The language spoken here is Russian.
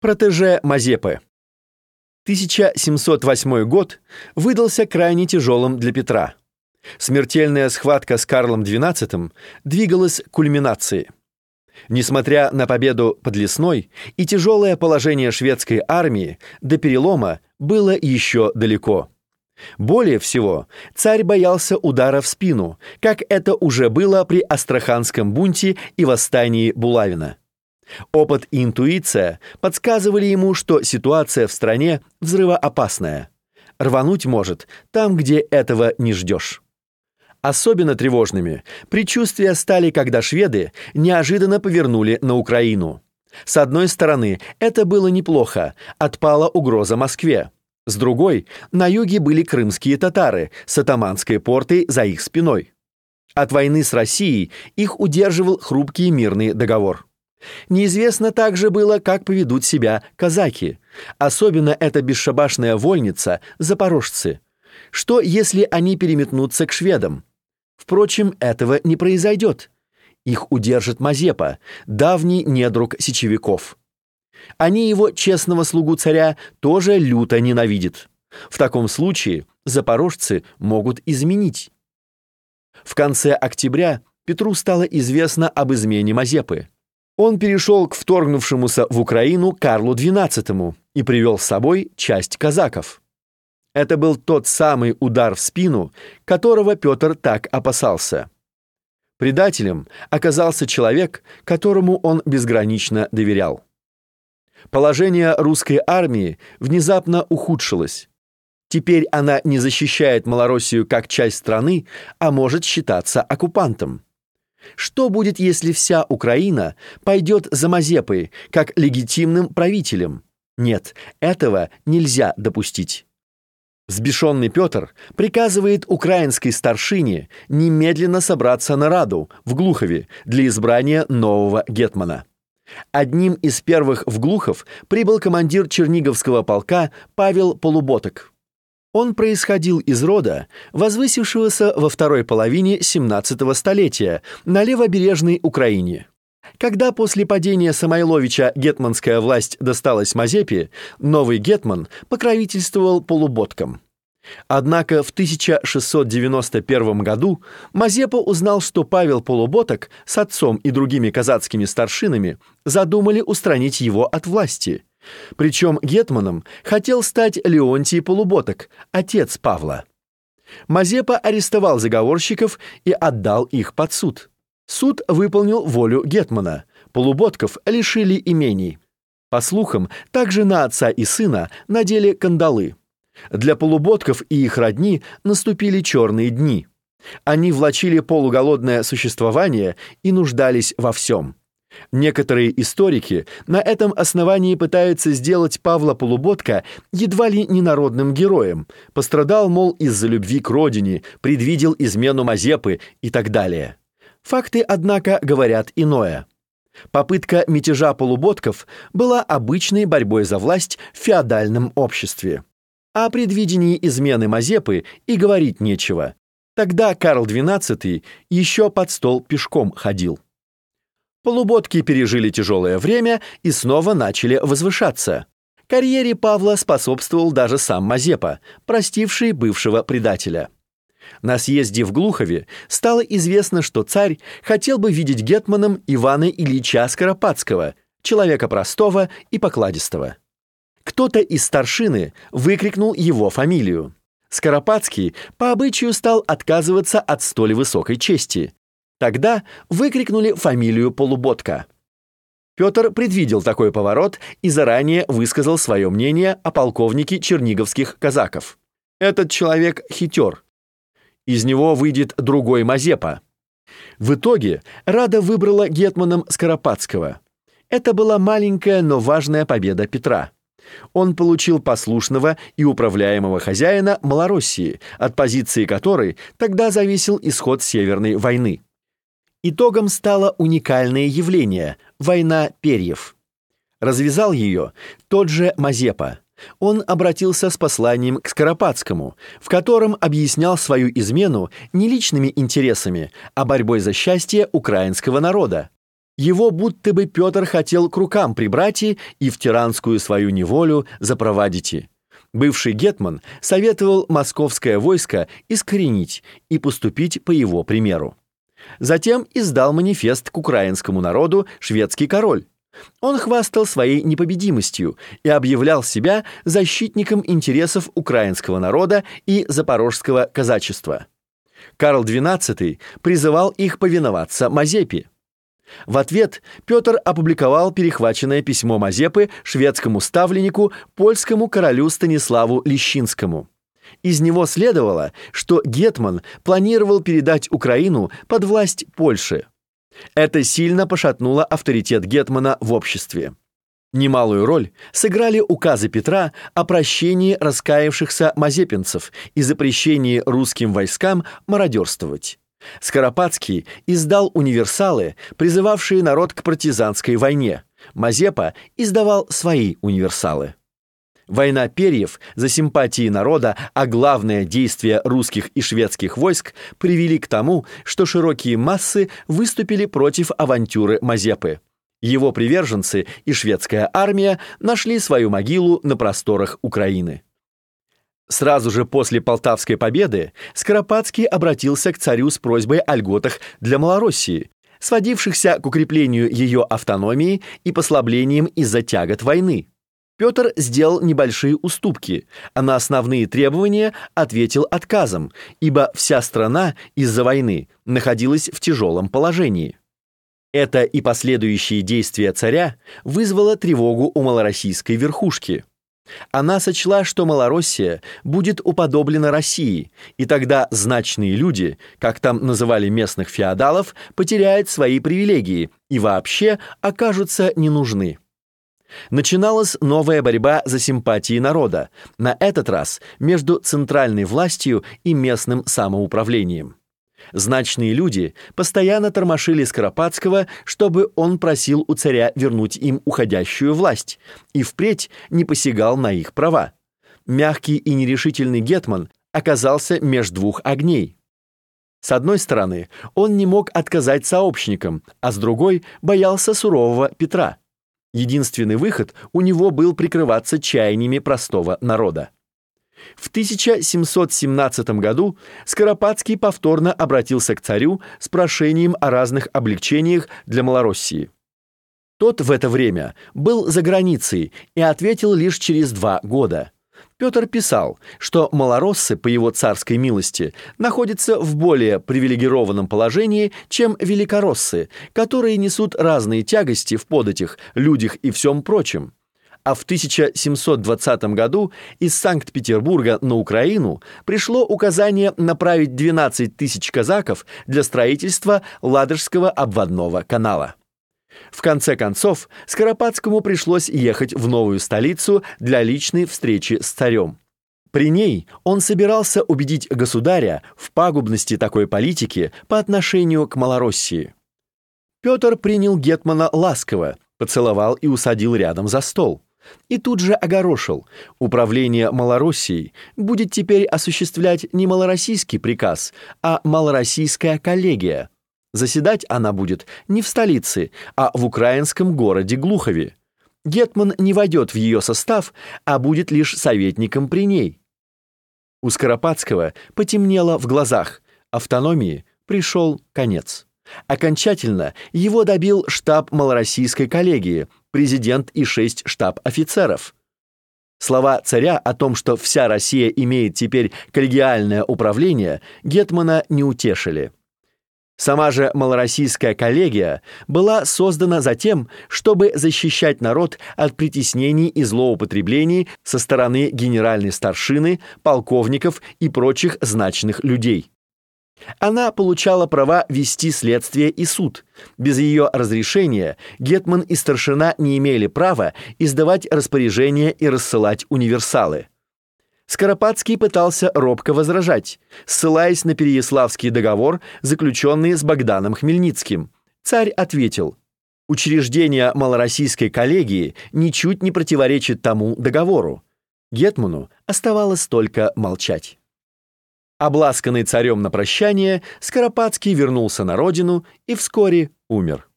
Протеже Мазепы. 1708 год выдался крайне тяжелым для Петра. Смертельная схватка с Карлом XII двигалась к кульминации. Несмотря на победу под Лесной и тяжелое положение шведской армии, до перелома было еще далеко. Более всего, царь боялся удара в спину, как это уже было при Астраханском бунте и восстании Булавина. Опыт и интуиция подсказывали ему, что ситуация в стране взрывоопасная. Рвануть может там, где этого не ждешь. Особенно тревожными предчувствия стали, когда шведы неожиданно повернули на Украину. С одной стороны, это было неплохо, отпала угроза Москве. С другой, на юге были крымские татары с атаманской портой за их спиной. От войны с Россией их удерживал хрупкий мирный договор. Неизвестно также было, как поведут себя казаки, особенно эта бесшабашная вольница, запорожцы. Что, если они переметнутся к шведам? Впрочем, этого не произойдет. Их удержит Мазепа, давний недруг сечевиков. Они его, честного слугу царя, тоже люто ненавидят. В таком случае запорожцы могут изменить. В конце октября Петру стало известно об измене Мазепы. Он перешел к вторгнувшемуся в Украину Карлу XII и привел с собой часть казаков. Это был тот самый удар в спину, которого Петр так опасался. Предателем оказался человек, которому он безгранично доверял. Положение русской армии внезапно ухудшилось. Теперь она не защищает Малороссию как часть страны, а может считаться оккупантом. Что будет, если вся Украина пойдет за Мазепой, как легитимным правителем? Нет, этого нельзя допустить. Взбешенный Петр приказывает украинской старшине немедленно собраться на Раду в Глухове для избрания нового гетмана. Одним из первых в Глухов прибыл командир Черниговского полка Павел Полуботок. Он происходил из рода, возвысившегося во второй половине XVII столетия на левобережной Украине. Когда после падения Самойловича гетманская власть досталась Мазепе, новый гетман покровительствовал Полуботкам. Однако в 1691 году Мазепа узнал, что Павел Полуботок с отцом и другими казацкими старшинами задумали устранить его от власти. Причем гетманом хотел стать Леонтий Полуботок, отец Павла. Мазепа арестовал заговорщиков и отдал их под суд. Суд выполнил волю гетмана. Полуботков лишили имений. По слухам, также на отца и сына надели кандалы. Для Полуботков и их родни наступили черные дни. Они влачили полуголодное существование и нуждались во всем. Некоторые историки на этом основании пытаются сделать Павла Полуботка едва ли не народным героем. Пострадал, мол, из-за любви к родине, предвидел измену Мазепы и так далее. Факты, однако, говорят иное. Попытка мятежа Полуботков была обычной борьбой за власть в феодальном обществе. О предвидении измены Мазепы и говорить нечего. Тогда Карл XII еще под стол пешком ходил. Полуботки пережили тяжелое время и снова начали возвышаться. Карьере Павла способствовал даже сам Мазепа, простивший бывшего предателя. На съезде в Глухове стало известно, что царь хотел бы видеть гетманом Ивана Ильича Скоропадского, человека простого и покладистого. Кто-то из старшины выкрикнул его фамилию. Скоропадский по обычаю стал отказываться от столь высокой чести. Тогда выкрикнули фамилию Полуботка. Петр предвидел такой поворот и заранее высказал свое мнение о полковнике черниговских казаков. Этот человек хитер. Из него выйдет другой Мазепа. В итоге Рада выбрала гетманом Скоропадского. Это была маленькая, но важная победа Петра. Он получил послушного и управляемого хозяина Малороссии, от позиции которой тогда зависел исход Северной войны. Итогом стало уникальное явление – война перьев. Развязал ее тот же Мазепа. Он обратился с посланием к Скоропадскому, в котором объяснял свою измену не личными интересами, а борьбой за счастье украинского народа. Его будто бы Петр хотел к рукам прибрать и в тиранскую свою неволю запровадить. Бывший гетман советовал московское войско искоренить и поступить по его примеру. Затем издал манифест к украинскому народу шведский король. Он хвастал своей непобедимостью и объявлял себя защитником интересов украинского народа и запорожского казачества. Карл XII призывал их повиноваться Мазепе. В ответ Петр опубликовал перехваченное письмо Мазепы шведскому ставленнику, польскому королю Станиславу Лещинскому. Из него следовало, что гетман планировал передать Украину под власть Польши. Это сильно пошатнуло авторитет гетмана в обществе. Немалую роль сыграли указы Петра о прощении раскаявшихся мазепинцев и запрещении русским войскам мародерствовать. Скоропадский издал универсалы, призывавшие народ к партизанской войне. Мазепа издавал свои универсалы. Война перьев за симпатии народа, а главное действия русских и шведских войск привели к тому, что широкие массы выступили против авантюры Мазепы. Его приверженцы и шведская армия нашли свою могилу на просторах Украины. Сразу же после Полтавской победы Скоропадский обратился к царю с просьбой о льготах для Малороссии, сводившихся к укреплению ее автономии и послаблением из-за тягот войны. Петр сделал небольшие уступки, а на основные требования ответил отказом, ибо вся страна из-за войны находилась в тяжелом положении. Это и последующие действия царя вызвало тревогу у малороссийской верхушки. Она сочла, что Малороссия будет уподоблена России, и тогда значные люди, как там называли местных феодалов, потеряют свои привилегии и вообще окажутся не нужны. Начиналась новая борьба за симпатии народа, на этот раз между центральной властью и местным самоуправлением. Значные люди постоянно тормошили Скоропадского, чтобы он просил у царя вернуть им уходящую власть и впредь не посягал на их права. Мягкий и нерешительный гетман оказался меж двух огней. С одной стороны, он не мог отказать сообщникам, а с другой боялся сурового Петра. Единственный выход у него был прикрываться чаяниями простого народа. В 1717 году Скоропадский повторно обратился к царю с прошением о разных облегчениях для Малороссии. Тот в это время был за границей и ответил лишь через 2 года. Петр писал, что малороссы, по его царской милости, находятся в более привилегированном положении, чем великороссы, которые несут разные тягости в податях, людях и всем прочем. А в 1720 году из Санкт-Петербурга на Украину пришло указание направить 12 тысяч казаков для строительства Ладожского обводного канала. В конце концов, Скоропадскому пришлось ехать в новую столицу для личной встречи с царем. При ней он собирался убедить государя в пагубности такой политики по отношению к Малороссии. Петр принял гетмана ласково, поцеловал и усадил рядом за стол. И тут же огорошил: управление Малороссией будет теперь осуществлять не малороссийский приказ, а малороссийская коллегия. Заседать она будет не в столице, а в украинском городе Глухове. Гетман не войдет в ее состав, а будет лишь советником при ней. У Скоропадского потемнело в глазах, автономии пришел конец. Окончательно его добил штаб малороссийской коллегии, президент и 6 штаб-офицеров. Слова царя о том, что вся Россия имеет теперь коллегиальное управление, гетмана не утешили. Сама же малороссийская коллегия была создана затем, чтобы защищать народ от притеснений и злоупотреблений со стороны генеральной старшины, полковников и прочих значных людей. Она получала права вести следствие и суд. Без ее разрешения гетман и старшина не имели права издавать распоряжения и рассылать универсалы. Скоропадский пытался робко возражать, ссылаясь на Переяславский договор, заключенный с Богданом Хмельницким. Царь ответил: учреждение малороссийской коллегии ничуть не противоречит тому договору. Гетману оставалось только молчать. Обласканный царем на прощание, Скоропадский вернулся на родину и вскоре умер.